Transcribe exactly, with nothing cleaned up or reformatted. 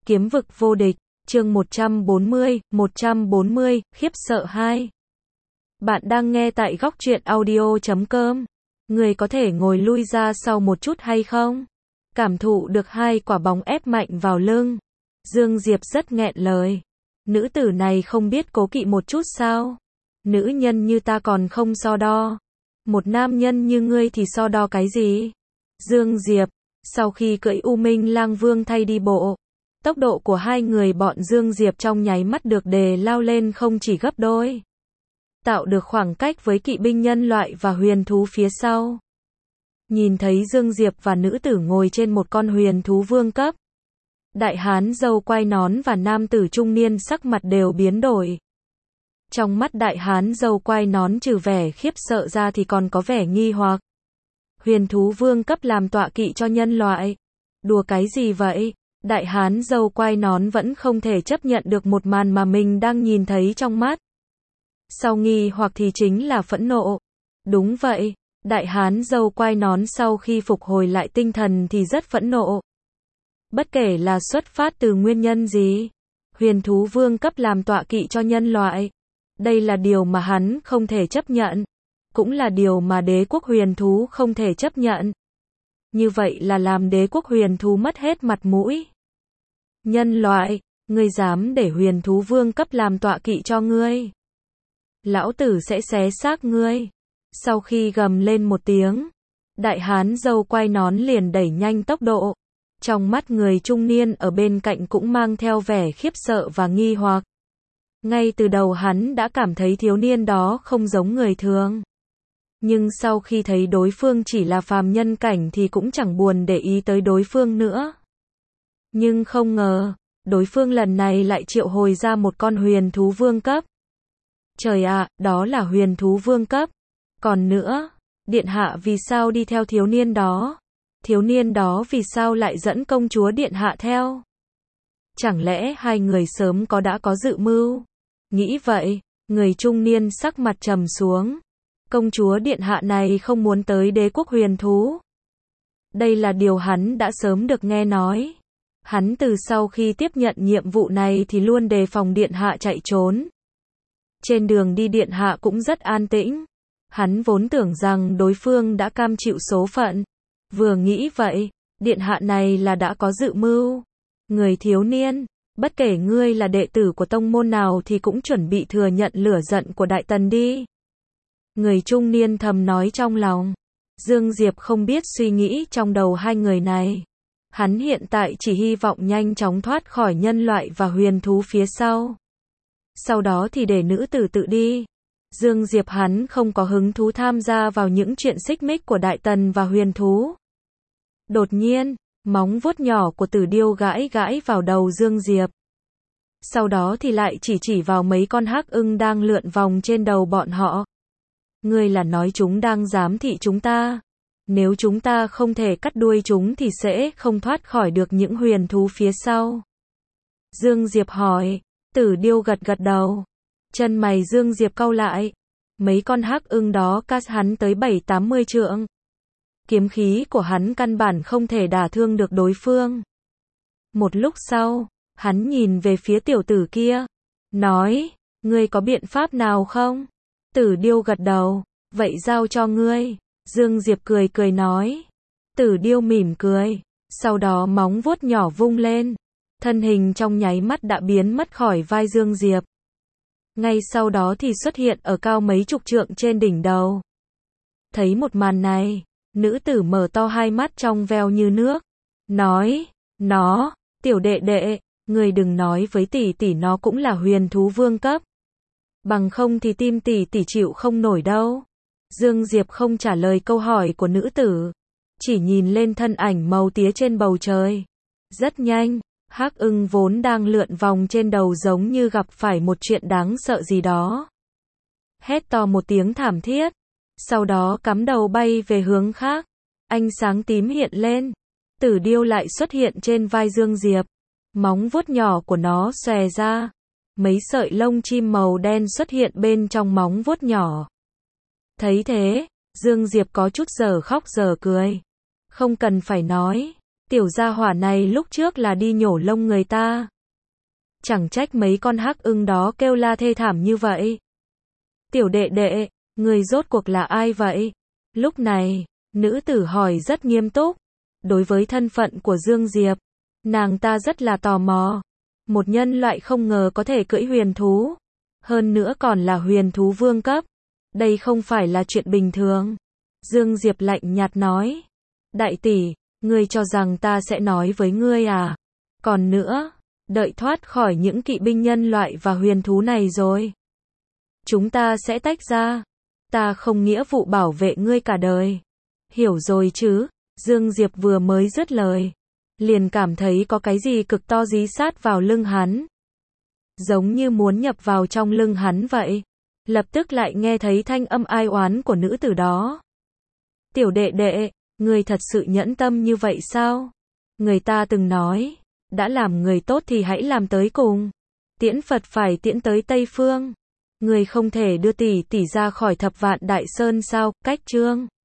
Kiếm vực vô địch, chương một trăm bốn mươi, một trăm bốn mươi, khiếp sợ hai. Bạn đang nghe tại góc truyện audio chấm com. Người có thể ngồi lui ra sau một chút hay không? Cảm thụ được hai quả bóng ép mạnh vào lưng. Dương Diệp rất nghẹn lời. Nữ tử này không biết cố kỵ một chút sao? Nữ nhân như ta còn không so đo. Một nam nhân như ngươi thì so đo cái gì? Dương Diệp, sau khi cưỡi U Minh Lang Vương thay đi bộ, tốc độ của hai người bọn Dương Diệp trong nháy mắt được đề lao lên không chỉ gấp đôi, tạo được khoảng cách với kỵ binh nhân loại và huyền thú phía sau. Nhìn thấy Dương Diệp và nữ tử ngồi trên một con huyền thú vương cấp, đại hán râu quai nón và nam tử trung niên sắc mặt đều biến đổi. Trong mắt đại hán râu quai nón trừ vẻ khiếp sợ ra thì còn có vẻ nghi hoặc. Huyền thú vương cấp làm tọa kỵ cho nhân loại. Đùa cái gì vậy? Đại hán râu quai nón vẫn không thể chấp nhận được một màn mà mình đang nhìn thấy trong mắt. Sau nghi hoặc thì chính là phẫn nộ. Đúng vậy, đại hán râu quai nón sau khi phục hồi lại tinh thần thì rất phẫn nộ. Bất kể là xuất phát từ nguyên nhân gì, huyền thú vương cấp làm tọa kỵ cho nhân loại. Đây là điều mà hắn không thể chấp nhận. Cũng là điều mà đế quốc huyền thú không thể chấp nhận. Như vậy là làm đế quốc huyền thú mất hết mặt mũi. Nhân loại, ngươi dám để huyền thú vương cấp làm tọa kỵ cho ngươi? Lão tử sẽ xé xác ngươi. Sau khi gầm lên một tiếng, đại hán râu quai nón liền đẩy nhanh tốc độ. Trong mắt người trung niên ở bên cạnh cũng mang theo vẻ khiếp sợ và nghi hoặc. Ngay từ đầu hắn đã cảm thấy thiếu niên đó không giống người thường. Nhưng sau khi thấy đối phương chỉ là phàm nhân cảnh thì cũng chẳng buồn để ý tới đối phương nữa. Nhưng không ngờ, đối phương lần này lại triệu hồi ra một con huyền thú vương cấp. Trời ạ, đó là huyền thú vương cấp. Còn nữa, điện hạ vì sao đi theo thiếu niên đó? Thiếu niên đó vì sao lại dẫn công chúa điện hạ theo? Chẳng lẽ hai người sớm có đã có dự mưu? Nghĩ vậy, người trung niên sắc mặt trầm xuống. Công chúa điện hạ này không muốn tới đế quốc huyền thú. Đây là điều hắn đã sớm được nghe nói. Hắn từ sau khi tiếp nhận nhiệm vụ này thì luôn đề phòng điện hạ chạy trốn. Trên đường đi điện hạ cũng rất an tĩnh. Hắn vốn tưởng rằng đối phương đã cam chịu số phận. Vừa nghĩ vậy, điện hạ này là đã có dự mưu. Người thiếu niên, bất kể ngươi là đệ tử của tông môn nào thì cũng chuẩn bị thừa nhận lửa giận của đại tần đi. Người trung niên thầm nói trong lòng. Dương Diệp không biết suy nghĩ trong đầu hai người này. Hắn hiện tại chỉ hy vọng nhanh chóng thoát khỏi nhân loại và huyền thú phía sau. Sau đó thì để nữ tử tự đi. Dương Diệp hắn không có hứng thú tham gia vào những chuyện xích mích của đại tần và huyền thú. Đột nhiên, móng vuốt nhỏ của Tử Điêu gãi gãi vào đầu Dương Diệp. Sau đó thì lại chỉ chỉ vào mấy con hắc ưng đang lượn vòng trên đầu bọn họ. Ngươi là nói chúng đang giám thị chúng ta. Nếu chúng ta không thể cắt đuôi chúng thì sẽ không thoát khỏi được những huyền thú phía sau. Dương Diệp hỏi. Tử Điêu gật gật đầu. Chân mày Dương Diệp cau lại. Mấy con hắc ưng đó cách hắn tới bảy tám mươi trượng. Kiếm khí của hắn căn bản không thể đả thương được đối phương. Một lúc sau, hắn nhìn về phía tiểu tử kia. Nói, ngươi có biện pháp nào không? Tử Điêu gật đầu. Vậy giao cho ngươi. Dương Diệp cười cười nói. Tử Điêu mỉm cười. Sau đó móng vuốt nhỏ vung lên. Thân hình trong nháy mắt đã biến mất khỏi vai Dương Diệp. Ngay sau đó thì xuất hiện ở cao mấy chục trượng trên đỉnh đầu. Thấy một màn này, nữ tử mở to hai mắt trong veo như nước. Nói, nó, tiểu đệ đệ, người đừng nói với tỷ tỷ nó cũng là huyền thú vương cấp. Bằng không thì tim tỷ tỷ chịu không nổi đâu. Dương Diệp không trả lời câu hỏi của nữ tử. Chỉ nhìn lên thân ảnh màu tía trên bầu trời. Rất nhanh, hắc ưng vốn đang lượn vòng trên đầu giống như gặp phải một chuyện đáng sợ gì đó. Hét to một tiếng thảm thiết. Sau đó cắm đầu bay về hướng khác. Ánh sáng tím hiện lên. Tử Điêu lại xuất hiện trên vai Dương Diệp. Móng vuốt nhỏ của nó xòe ra. Mấy sợi lông chim màu đen xuất hiện bên trong móng vuốt nhỏ. Thấy thế, Dương Diệp có chút giờ khóc giờ cười. Không cần phải nói. Tiểu gia hỏa này lúc trước là đi nhổ lông người ta. Chẳng trách mấy con hắc ưng đó kêu la thê thảm như vậy. Tiểu đệ đệ, người rốt cuộc là ai vậy? Lúc này, nữ tử hỏi rất nghiêm túc. Đối với thân phận của Dương Diệp, nàng ta rất là tò mò. Một nhân loại không ngờ có thể cưỡi huyền thú. Hơn nữa còn là huyền thú vương cấp. Đây không phải là chuyện bình thường. Dương Diệp lạnh nhạt nói. Đại tỷ, ngươi cho rằng ta sẽ nói với ngươi à? Còn nữa, đợi thoát khỏi những kỵ binh nhân loại và huyền thú này rồi, chúng ta sẽ tách ra. Ta không nghĩa vụ bảo vệ ngươi cả đời. Hiểu rồi chứ? Dương Diệp vừa mới dứt lời, liền cảm thấy có cái gì cực to dí sát vào lưng hắn. Giống như muốn nhập vào trong lưng hắn vậy. Lập tức lại nghe thấy thanh âm ai oán của nữ tử đó. Tiểu đệ đệ, ngươi thật sự nhẫn tâm như vậy sao? Người ta từng nói, đã làm người tốt thì hãy làm tới cùng. Tiễn Phật phải tiễn tới Tây Phương. Ngươi không thể đưa tỷ tỷ ra khỏi thập vạn đại sơn sao? Cách chương